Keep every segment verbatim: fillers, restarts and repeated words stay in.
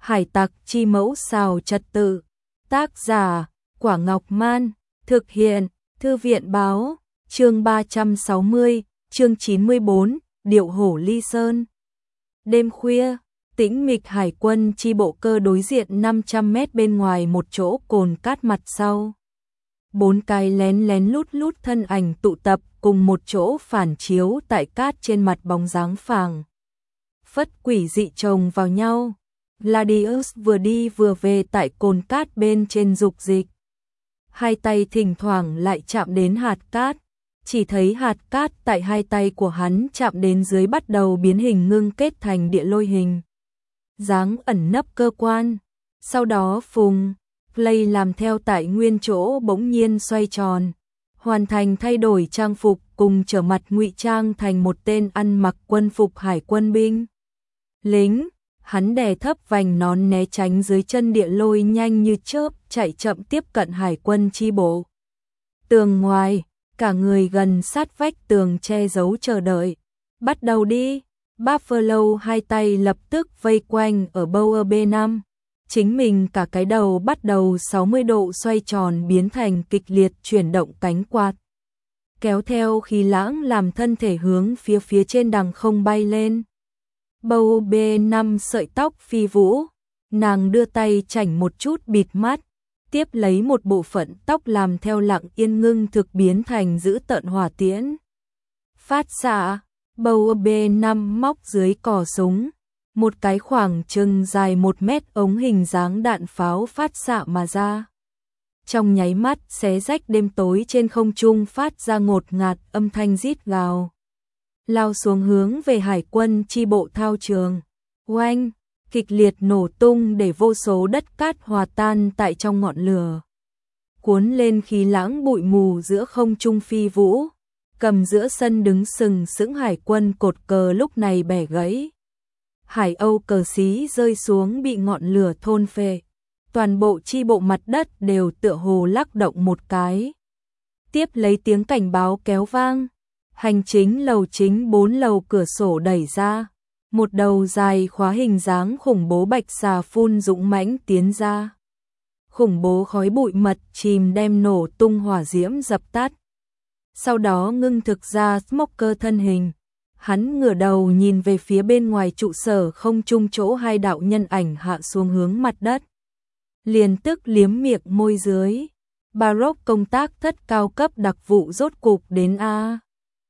Hải tặc chi mẫu xào trật tự. Tác giả, Quả Ngọc Man. Thực hiện, Thư viện báo. Chương ba trăm sáu mươi, chương chín mươi bốn, Điệu hổ ly sơn. Đêm khuya, tĩnh mịch hải quân chi bộ cơ đối diện năm trăm mét bên ngoài một chỗ cồn cát mặt sau. Bốn cái lén lén lút lút thân ảnh tụ tập cùng một chỗ phản chiếu tại cát trên mặt bóng dáng phẳng phất quỷ dị chồng vào nhau. Gladius vừa đi vừa về tại cồn cát bên trên dục dịch. Hai tay thỉnh thoảng lại chạm đến hạt cát. Chỉ thấy hạt cát tại hai tay của hắn chạm đến dưới bắt đầu biến hình ngưng kết thành địa lôi hình dáng ẩn nấp cơ quan. Sau đó phùng Clay làm theo tại nguyên chỗ bỗng nhiên xoay tròn, hoàn thành thay đổi trang phục cùng trở mặt ngụy trang thành một tên ăn mặc quân phục hải quân binh lính. Hắn đè thấp vành nón né tránh dưới chân địa lôi, nhanh như chớp chạy chậm tiếp cận hải quân chi bộ tường ngoài, cả người gần sát vách tường che giấu chờ đợi. Bắt đầu đi. Buffalo hai tay lập tức vây quanh ở Bower B năm. Chính mình cả cái đầu bắt đầu sáu mươi độ xoay tròn biến thành kịch liệt chuyển động cánh quạt, kéo theo khí lãng làm thân thể hướng phía phía trên đằng không bay lên. Bower B năm sợi tóc phi vũ, nàng đưa tay chảnh một chút bịt mắt, tiếp lấy một bộ phận tóc làm theo lặng yên ngưng thực biến thành dữ tợn hỏa tiễn phát xạ. Bower B năm móc dưới cò súng, một cái khoảng chừng dài một mét ống hình dáng đạn pháo phát xạ mà ra. Trong nháy mắt xé rách đêm tối trên không trung, phát ra ngột ngạt âm thanh rít gào, lao xuống hướng về hải quân chi bộ thao trường. Oanh, kịch liệt nổ tung để vô số đất cát hòa tan tại trong ngọn lửa, cuốn lên khí lãng bụi mù giữa không trung phi vũ. Cầm giữa sân đứng sừng sững hải quân cột cờ lúc này bẻ gãy. Hải Âu cờ xí rơi xuống bị ngọn lửa thôn phệ. Toàn bộ chi bộ mặt đất đều tựa hồ lắc động một cái. Tiếp lấy tiếng cảnh báo kéo vang. Hành chính lầu chính bốn lầu cửa sổ đẩy ra. Một đầu dài khóa hình dáng khủng bố bạch xà phun dũng mãnh tiến ra. Khủng bố khói bụi mật chìm đem nổ tung hỏa diễm dập tắt. Sau đó ngưng thực ra Smoker thân hình. Hắn ngửa đầu nhìn về phía bên ngoài trụ sở không trung chỗ hai đạo nhân ảnh hạ xuống hướng mặt đất. Liền tức liếm miệng môi dưới. Baroque công tác thất cao cấp đặc vụ rốt cục đến a.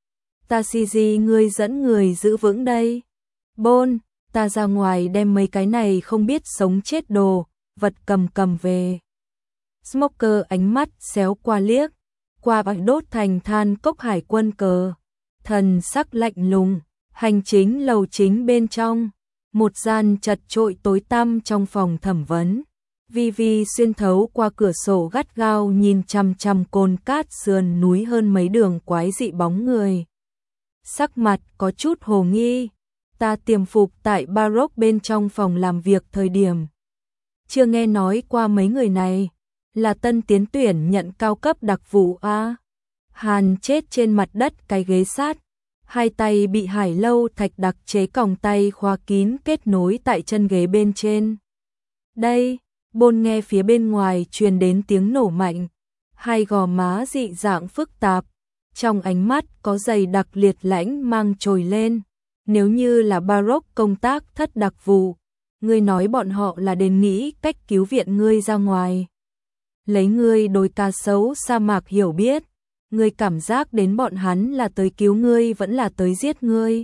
Tashiji, ngươi dẫn người giữ vững đây. Bôn, ta ra ngoài đem mấy cái này không biết sống chết đồ, vật cầm cầm về. Smoker ánh mắt xéo qua liếc. Qua bạch đốt thành than cốc hải quân cờ, thần sắc lạnh lùng. Hành chính lầu chính bên trong, một gian chật trội tối tăm trong phòng thẩm vấn. Vi Vi xuyên thấu qua cửa sổ gắt gao nhìn chằm chằm cồn cát sườn núi hơn mấy đường quái dị bóng người. Sắc mặt có chút hồ nghi. Ta tiềm phục tại Baroque bên trong phòng làm việc thời điểm chưa nghe nói qua mấy người này. Là tân tiến tuyển nhận cao cấp đặc vụ a. Hàn chết trên mặt đất cái ghế sát, hai tay bị hải lâu thạch đặc chế còng tay khóa kín kết nối tại chân ghế bên trên. Đây, Bôn nghe phía bên ngoài truyền đến tiếng nổ mạnh, hai gò má dị dạng phức tạp, trong ánh mắt có dày đặc liệt lãnh mang trồi lên. Nếu như là Baroque công tác thất đặc vụ, ngươi nói bọn họ là đến nghĩ cách cứu viện ngươi ra ngoài. Lấy ngươi đôi ca sấu sa mạc hiểu biết, ngươi cảm giác đến bọn hắn là tới cứu ngươi vẫn là tới giết ngươi.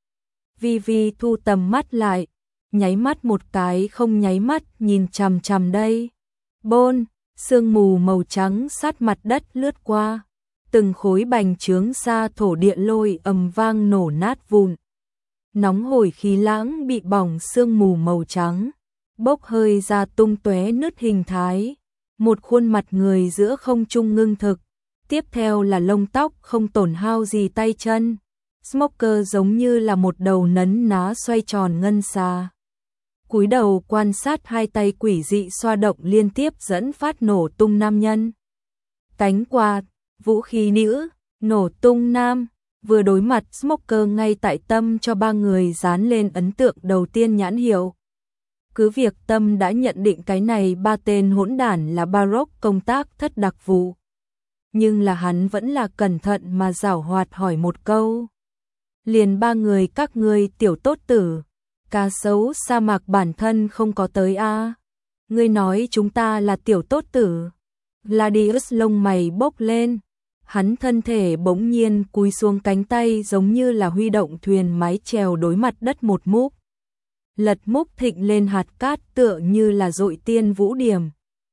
Vi Vi thu tầm mắt lại, nháy mắt một cái không nháy mắt nhìn chằm chằm đây. Bôn, sương mù màu trắng sát mặt đất lướt qua, từng khối bành trướng xa thổ địa lôi ầm vang nổ nát vụn. Nóng hổi khí lãng bị bỏng sương mù màu trắng, bốc hơi ra tung tóe nứt hình thái. Một khuôn mặt người giữa không trung ngưng thực, tiếp theo là lông tóc không tổn hao gì tay chân. Smoker giống như là một đầu nấn ná xoay tròn ngân xà. Cúi đầu quan sát hai tay quỷ dị xoa động liên tiếp dẫn phát nổ tung nam nhân. Cánh quạt, vũ khí nữ, nổ tung nam, vừa đối mặt Smoker ngay tại tâm cho ba người dán lên ấn tượng đầu tiên nhãn hiệu. Cứ việc Tâm đã nhận định cái này ba tên hỗn đản là Baroque công tác thất đặc vụ. Nhưng là hắn vẫn là cẩn thận mà giảo hoạt hỏi một câu. Liền ba người các ngươi tiểu tốt tử, cá sấu sa mạc bản thân không có tới a à? Ngươi nói chúng ta là tiểu tốt tử. Gladius lông mày bốc lên. Hắn thân thể bỗng nhiên cúi xuống, cánh tay giống như là huy động thuyền mái chèo đối mặt đất một múc. Lật múc thịnh lên hạt cát tựa như là dội tiên vũ điểm.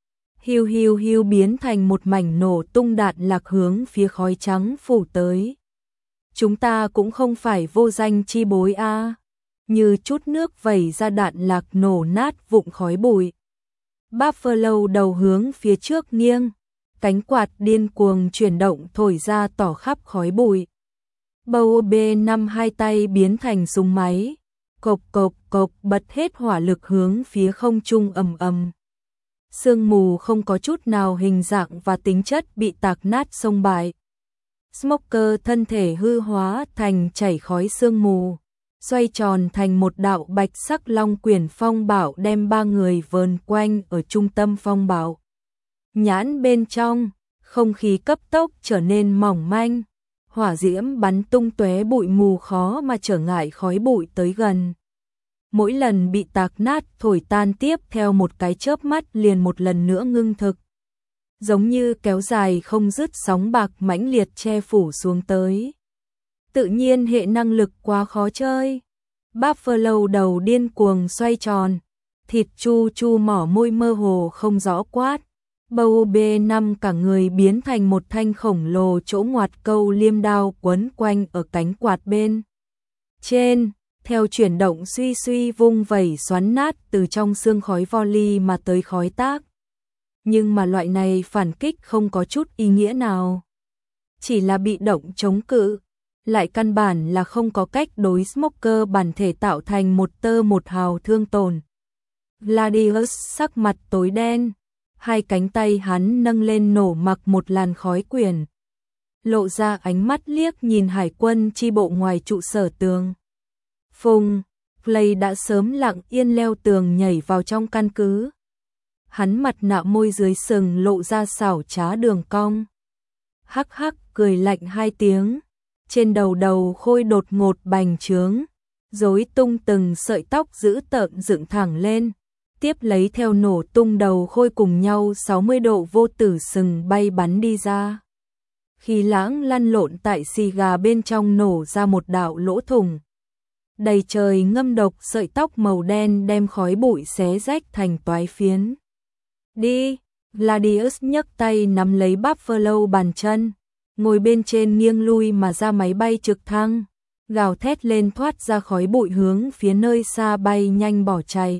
Hiu hiu hiu biến thành một mảnh nổ tung đạn lạc hướng phía khói trắng phủ tới. Chúng ta cũng không phải vô danh chi bối a à. Như chút nước vẩy ra đạn lạc nổ nát vụn khói bụi. Buffalo đầu hướng phía trước nghiêng. Cánh quạt điên cuồng chuyển động thổi ra tỏ khắp khói bụi. Bầu B năm hai tay biến thành súng máy. Cộc cộc cộc bật hết hỏa lực hướng phía không trung ầm ầm. Sương mù không có chút nào hình dạng và tính chất bị tạc nát xông bại. Smoker thân thể hư hóa thành chảy khói sương mù, xoay tròn thành một đạo bạch sắc long quyển phong bạo đem ba người vờn quanh ở trung tâm phong bạo. Nhãn bên trong, không khí cấp tốc trở nên mỏng manh, hỏa diễm bắn tung tóe bụi mù khó mà trở ngại khói bụi tới gần. Mỗi lần bị tạc nát thổi tan tiếp theo một cái chớp mắt liền một lần nữa ngưng thực. Giống như kéo dài không dứt sóng bạc mãnh liệt che phủ xuống tới. Tự nhiên hệ năng lực quá khó chơi. Buffalo đầu điên cuồng xoay tròn, thịt chu chu mỏ môi mơ hồ không rõ quát. Bầu B năm cả người biến thành một thanh khổng lồ chỗ ngoặt câu liêm đao quấn quanh ở cánh quạt bên trên, theo chuyển động suy suy vung vẩy xoắn nát từ trong xương khói volley mà tới khói tác. Nhưng mà loại này phản kích không có chút ý nghĩa nào. Chỉ là bị động chống cự, lại căn bản là không có cách đối Smoker bản thể tạo thành một tơ một hào thương tổn. Gladius sắc mặt tối đen, hai cánh tay hắn nâng lên nổ mặc một làn khói quyển. Lộ ra ánh mắt liếc nhìn hải quân chi bộ ngoài trụ sở tường. Phùng, Clay đã sớm lặng yên leo tường nhảy vào trong căn cứ. Hắn mặt nạ môi dưới sừng lộ ra xảo trá đường cong. Hắc hắc cười lạnh hai tiếng, trên đầu đầu khôi đột ngột bành trướng, rối tung từng sợi tóc dữ tợn dựng thẳng lên, tiếp lấy theo nổ tung đầu khôi cùng nhau sáu mươi độ vô tử sừng bay bắn đi ra. Khí lãng lăn lộn tại xì gà bên trong nổ ra một đạo lỗ thủng. Đầy trời ngâm độc sợi tóc màu đen đem khói bụi xé rách thành toái phiến. Đi, Gladius nhấc tay nắm lấy Buffalo bàn chân, ngồi bên trên nghiêng lui mà ra máy bay trực thăng, gào thét lên thoát ra khói bụi hướng phía nơi xa bay nhanh bỏ chạy.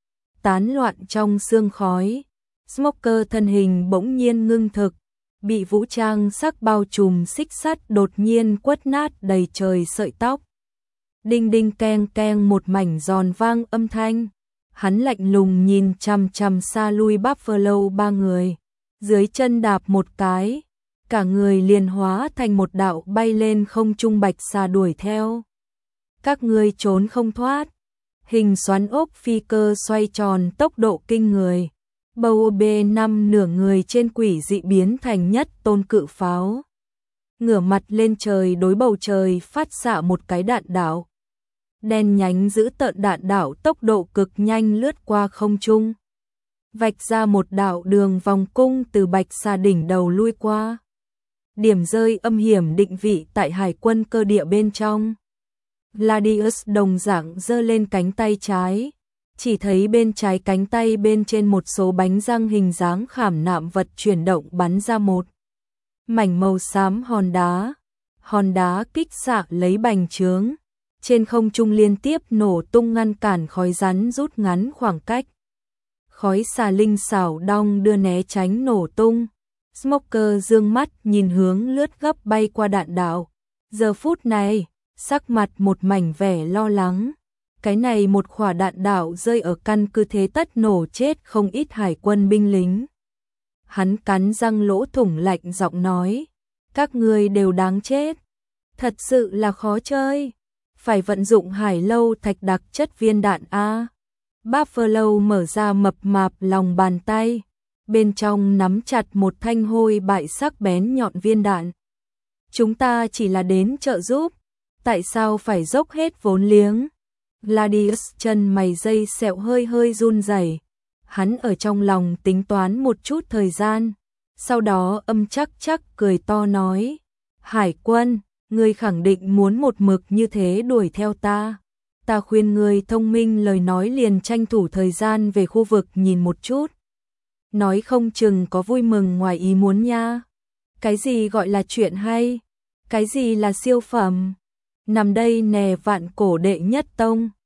Tán loạn trong sương khói, Smoker thân hình bỗng nhiên ngưng thực, bị vũ trang sắc bao trùm xích sắt đột nhiên quất nát đầy trời sợi tóc. Đinh đinh keng keng một mảnh giòn vang âm thanh. Hắn lạnh lùng nhìn chằm chằm xa lui Buffalo ba người, dưới chân đạp một cái, cả người liền hóa thành một đạo bay lên không trung bạch xà đuổi theo. Các ngươi trốn không thoát. Hình xoắn ốc phi cơ xoay tròn tốc độ kinh người. Bầu B năm nửa người trên quỷ dị biến thành nhất tôn cự pháo. Ngửa mặt lên trời đối bầu trời phát xạ một cái đạn đạo. Đen nhánh giữ tợn đạn đạo tốc độ cực nhanh lướt qua không trung, vạch ra một đạo đường vòng cung từ bạch xà đỉnh đầu lui qua. Điểm rơi âm hiểm định vị tại hải quân cơ địa bên trong. Gladius đồng dạng giơ lên cánh tay trái, chỉ thấy bên trái cánh tay bên trên một số bánh răng hình dáng khảm nạm vật chuyển động bắn ra một mảnh màu xám hòn đá. Hòn đá kích xạ lấy bành trướng, trên không trung liên tiếp nổ tung ngăn cản khói rắn rút ngắn khoảng cách. Khói xà linh xảo đong đưa né tránh nổ tung. Smoker dương mắt nhìn hướng lướt gấp bay qua đạn đạo. Giờ phút này, sắc mặt một mảnh vẻ lo lắng. Cái này một quả đạn đạo rơi ở căn cứ thế tất nổ chết không ít hải quân binh lính. Hắn cắn răng lỗ thủng lạnh giọng nói, các ngươi đều đáng chết. Thật sự là khó chơi. Phải vận dụng hải lâu thạch đặc chất viên đạn A. Buffalo mở ra mập mạp lòng bàn tay, bên trong nắm chặt một thanh hôi bại sắc bén nhọn viên đạn. Chúng ta chỉ là đến trợ giúp, tại sao phải dốc hết vốn liếng? Gladius chân mày dây sẹo hơi hơi run rẩy. Hắn ở trong lòng tính toán một chút thời gian, sau đó âm chắc chắc cười to nói, Hải quân, ngươi khẳng định muốn một mực như thế đuổi theo ta. Ta khuyên ngươi thông minh lời nói liền tranh thủ thời gian về khu vực nhìn một chút. Nói không chừng có vui mừng ngoài ý muốn nha. Cái gì gọi là chuyện hay? Cái gì là siêu phẩm? Nằm đây nè vạn cổ đệ nhất tông.